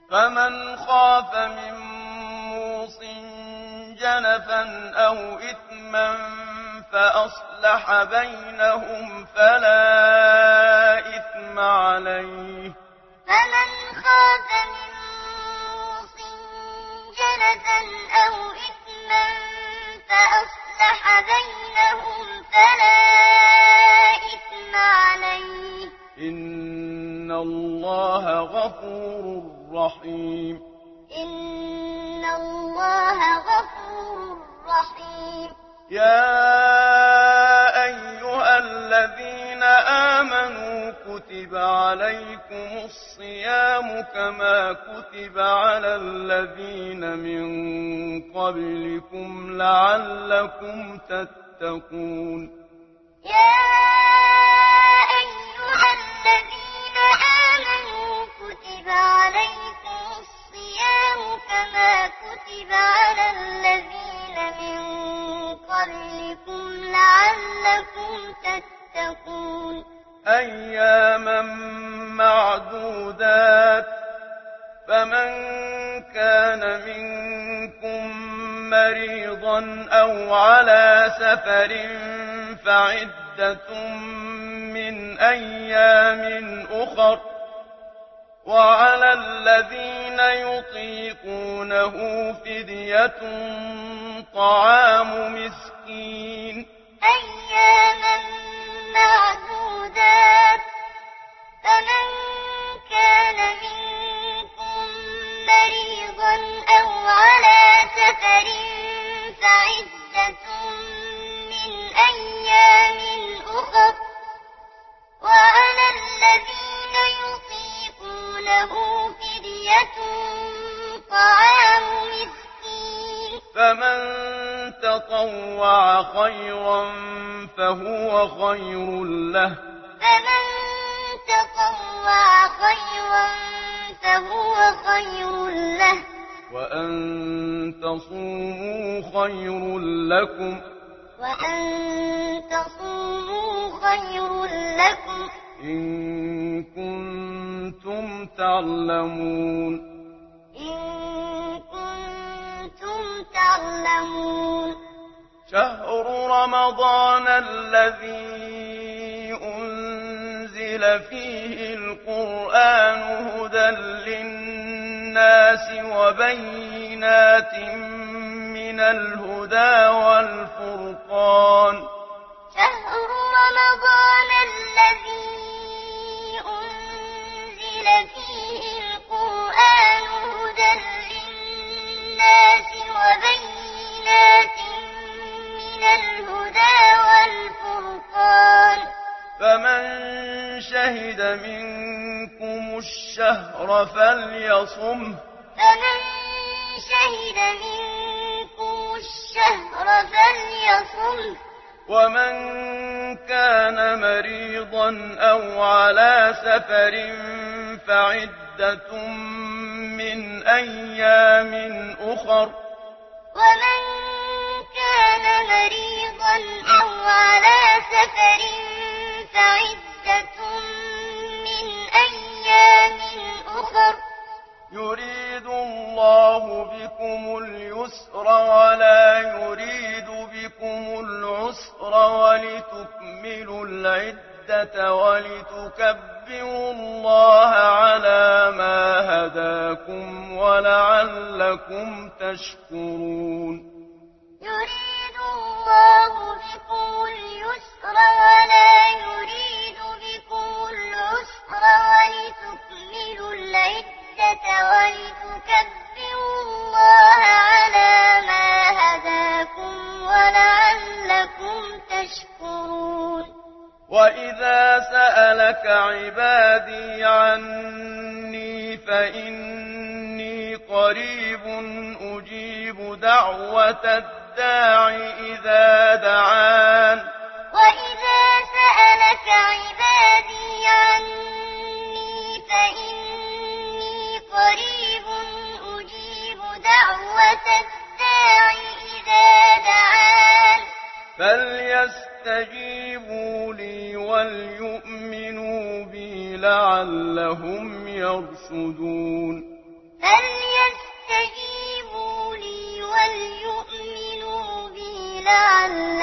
فمن خاف من موص جنفا أو إثما فأصلح بينهم فلا إثم عليه. فمن خاف من موص جنفا أو إثما فأصلح بينهم فلا إثم عليه. إن الله غفور رحيم. إن الله غفور رحيم. يا أيها الذين آمنوا كتب عليكم الصيام كما كتب على الذين من قبلكم لعلكم تتقون. يا أيها الذين آمنوا كتب عليكم الصيام كما كتب على الذين من قبلكم لعلكم تتقون. أياما معدودات، فمن كان منكم مريضا أو على سفر فعدة من أيام أخر، وعلى الذين يطيقونه فدية طعام مسكين. أياما معدودات، فمن كان منكم مريضا أو على سفر فعدة من أيام أخر، وعلى الذين يطيقونه فدية طعام مسكين. فمن تطوع خيرا فهو خير له. فمن تطوع خيرا فهو خير له. وأن تصوموا خير لكم. وأن تصوموا خير لكم. إن كنتم تعلمون. إن كنتم تعلمون. شهر رمضان الذي أنزل فيه القرآن هدى للناس وبينات من الهدى والفرقان. شهر رمضان الذي أنزل فيه القرآن هدى للناس وبينات من الهدى والفرقان. فمن شهد منكم الشهر فليصمه. فمن شهد منكم الشهر فليصمه. ومن كان مريضا أو على سفر فعدة من أيام أخر. ومن كان مريضا أو على سفر فعدة من أيام أخر. يريد الله بكم اليسر ولا يريد بكم العسر ولتكملوا العدة ولتكبروا الله على ما هداكم ولعلكم تشكرون. يريد الله بكم اليسر ولا يريد بكم العسر ولتكملوا العدة ولتكبروا الله على ما هداكم ولعلكم تشكرون. وإذا سألك عبادي عني فإني قريب أجيب دعوة الداع إذا دعان. وإذا سألك عبادي عني فإني قريب أجيب دعوة الداع إذا دعان. فليستجيبوا لي وليؤمنوا بي لعلهم يرشدون. لَعَلَّكُمْ